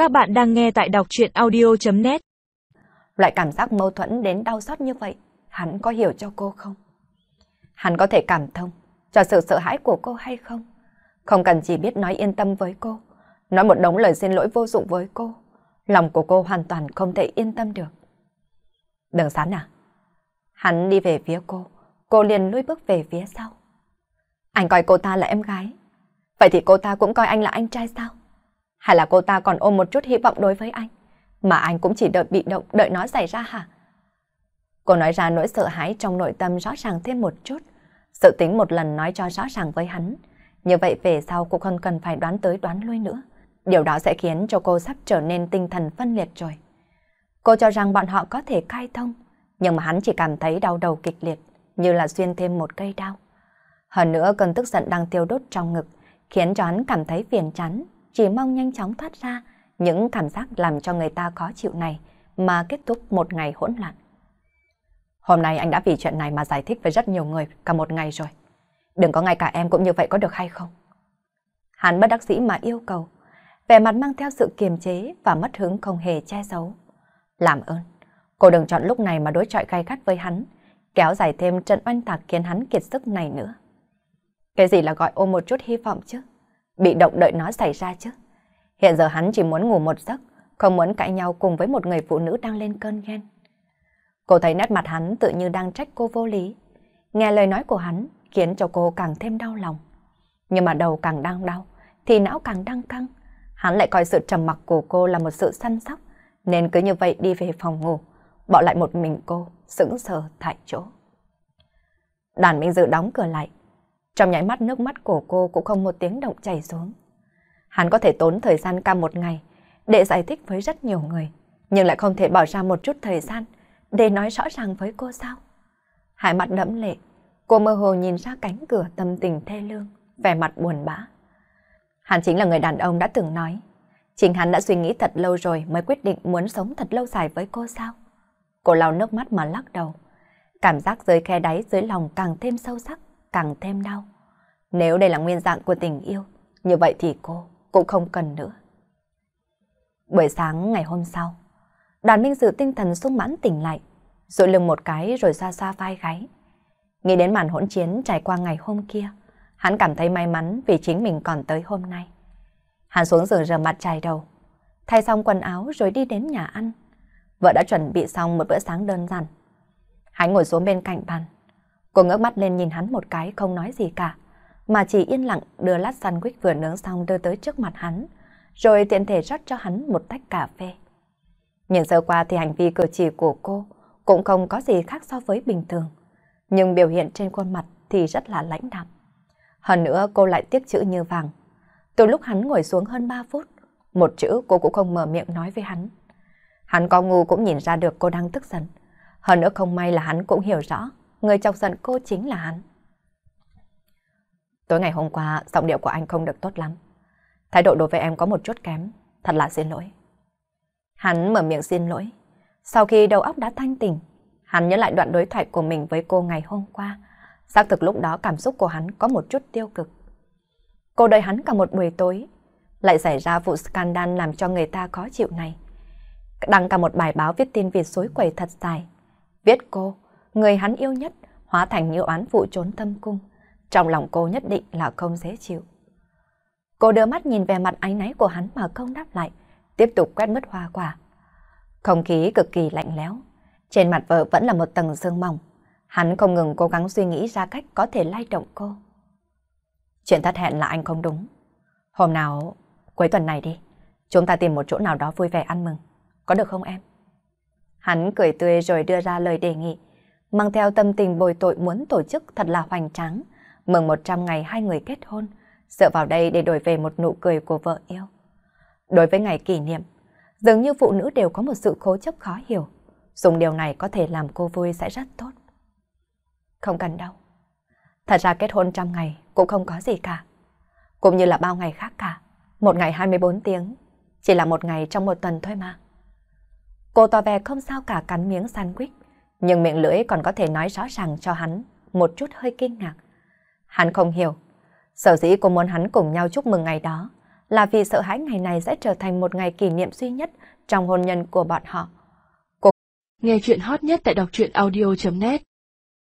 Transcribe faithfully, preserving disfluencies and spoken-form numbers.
Các bạn đang nghe tại đọc truyện audio chấm net. Loại cảm giác mâu thuẫn đến đau xót như vậy, hắn có hiểu cho cô không? Hắn có thể cảm thông cho sự sợ hãi của cô hay không? Không cần chỉ biết nói yên tâm với cô, nói một đống lời xin lỗi vô dụng với cô. Lòng của cô hoàn toàn không thể yên tâm được. Đường Sán à? Hắn đi về phía cô, cô liền lùi bước về phía sau. Anh coi cô ta là em gái, vậy thì cô ta cũng coi anh là anh trai sao? Hay là cô ta còn ôm một chút hy vọng đối với anh, mà anh cũng chỉ đợi bị động, đợi nó xảy ra hả? Cô nói ra nỗi sợ hãi trong nội tâm rõ ràng thêm một chút, sự tính một lần nói cho rõ ràng với hắn. Như vậy về sau cô không cần phải đoán tới đoán lui nữa. Điều đó sẽ khiến cho cô sắp trở nên tinh thần phân liệt rồi. Cô cho rằng bọn họ có thể khai thông, nhưng mà hắn chỉ cảm thấy đau đầu kịch liệt, như là xuyên thêm một cây đao. Hơn nữa cơn tức giận đang tiêu đốt trong ngực, khiến cho hắn cảm thấy phiền chán, chỉ mong nhanh chóng thoát ra những cảm giác làm cho người ta khó chịu này mà kết thúc một ngày hỗn loạn. Hôm nay anh đã vì chuyện này mà giải thích với rất nhiều người cả một ngày rồi. Đừng có ngay cả em cũng như vậy có được hay không? Hắn bất đắc dĩ mà yêu cầu, vẻ mặt mang theo sự kiềm chế và mất hứng không hề che giấu. Làm ơn, cô đừng chọn lúc này mà đối chọi gay gắt với hắn, kéo dài thêm trận oanh tạc khiến hắn kiệt sức này nữa. Cái gì là gọi ôm một chút hy vọng chứ? Bị động đợi nó xảy ra chứ? Hiện giờ hắn chỉ muốn ngủ một giấc, không muốn cãi nhau cùng với một người phụ nữ đang lên cơn ghen. Cô thấy nét mặt hắn tự như đang trách cô vô lý. Nghe lời nói của hắn khiến cho cô càng thêm đau lòng. Nhưng mà đầu càng đang đau thì não càng đang căng. Hắn lại coi sự trầm mặc của cô là một sự săn sóc, nên cứ như vậy đi về phòng ngủ, bỏ lại một mình cô sững sờ tại chỗ. Đàn Minh Dự đóng cửa lại. Trong nháy mắt nước mắt của cô cũng không một tiếng động chảy xuống. Hắn có thể tốn thời gian cả một ngày để giải thích với rất nhiều người, nhưng lại không thể bỏ ra một chút thời gian để nói rõ ràng với cô sao? Hai mắt đẫm lệ, cô mơ hồ nhìn ra cánh cửa tâm tình thê lương, vẻ mặt buồn bã. Hắn chính là người đàn ông đã từng nói, chính hắn đã suy nghĩ thật lâu rồi mới quyết định muốn sống thật lâu dài với cô sao? Cô lau nước mắt mà lắc đầu. Cảm giác dưới khe đáy dưới lòng càng thêm sâu sắc, càng thêm đau. Nếu đây là nguyên dạng của tình yêu, như vậy thì cô cũng không cần nữa. Buổi sáng ngày hôm sau, Đoàn Minh Dự tinh thần sung mãn tỉnh lại, duỗi lưng một cái rồi xoa xoa vai gáy. Nghĩ đến màn hỗn chiến trải qua ngày hôm kia, hắn cảm thấy may mắn vì chính mình còn tới hôm nay. Hắn xuống giường rửa mặt chải đầu, thay xong quần áo rồi đi đến nhà ăn. Vợ đã chuẩn bị xong một bữa sáng đơn giản. Hắn ngồi xuống bên cạnh bàn. Cô ngước mắt lên nhìn hắn một cái không nói gì cả, mà chỉ yên lặng đưa lát sandwich vừa nướng xong đưa tới trước mặt hắn, rồi tiện thể rót cho hắn một tách cà phê. Nhìn sơ qua thì hành vi cử chỉ của cô cũng không có gì khác so với bình thường, nhưng biểu hiện trên khuôn mặt thì rất là lãnh đạm. Hơn nữa cô lại tiếc chữ như vàng. Từ lúc hắn ngồi xuống hơn ba phút, một chữ cô cũng không mở miệng nói với hắn. Hắn có ngu cũng nhìn ra được cô đang tức giận. Hơn nữa không may là hắn cũng hiểu rõ người chọc giận cô chính là hắn. Tối ngày hôm qua giọng điệu của anh không được tốt lắm. Thái độ đối với em có một chút kém, thật là xin lỗi. Hắn mở miệng xin lỗi. Sau khi đầu óc đã thanh tỉnh, hắn nhớ lại đoạn đối thoại của mình với cô ngày hôm qua. Xác thực lúc đó cảm xúc của hắn có một chút tiêu cực. Cô đợi hắn cả một buổi tối, lại xảy ra vụ scandal làm cho người ta khó chịu này. Đăng cả một bài báo viết tin vịt xối quẩy thật dài. Viết cô, người hắn yêu nhất, hóa thành như oán phụ trốn thâm cung. Trong lòng cô nhất định là không dễ chịu. Cô đưa mắt nhìn về mặt áy náy của hắn mà không đáp lại, tiếp tục quét mứt hoa quả. Không khí cực kỳ lạnh lẽo, trên mặt vợ vẫn là một tầng sương mỏng. Hắn không ngừng cố gắng suy nghĩ ra cách có thể lay động cô. Chuyện thất hẹn là anh không đúng. Hôm nào, cuối tuần này đi, chúng ta tìm một chỗ nào đó vui vẻ ăn mừng. Có được không em? Hắn cười tươi rồi đưa ra lời đề nghị, mang theo tâm tình bồi tội muốn tổ chức thật là hoành tráng, mừng một trăm ngày hai người kết hôn, dựa vào đây để đổi về một nụ cười của vợ yêu. Đối với ngày kỷ niệm, dường như phụ nữ đều có một sự cố chấp khó hiểu, dùng điều này có thể làm cô vui sẽ rất tốt. Không cần đâu. Thật ra kết hôn trăm ngày cũng không có gì cả, cũng như là bao ngày khác cả. Một ngày hai mươi bốn tiếng, chỉ là một ngày trong một tuần thôi mà. Cô tỏ vẻ không sao cả cắn miếng sandwich, nhưng miệng lưỡi còn có thể nói rõ ràng cho hắn một chút hơi kinh ngạc. Hắn không hiểu, sở dĩ cô muốn hắn cùng nhau chúc mừng ngày đó là vì sợ hãi ngày này sẽ trở thành một ngày kỷ niệm duy nhất trong hôn nhân của bọn họ. Nghe chuyện hot nhất tại đọc truyện audio chấm net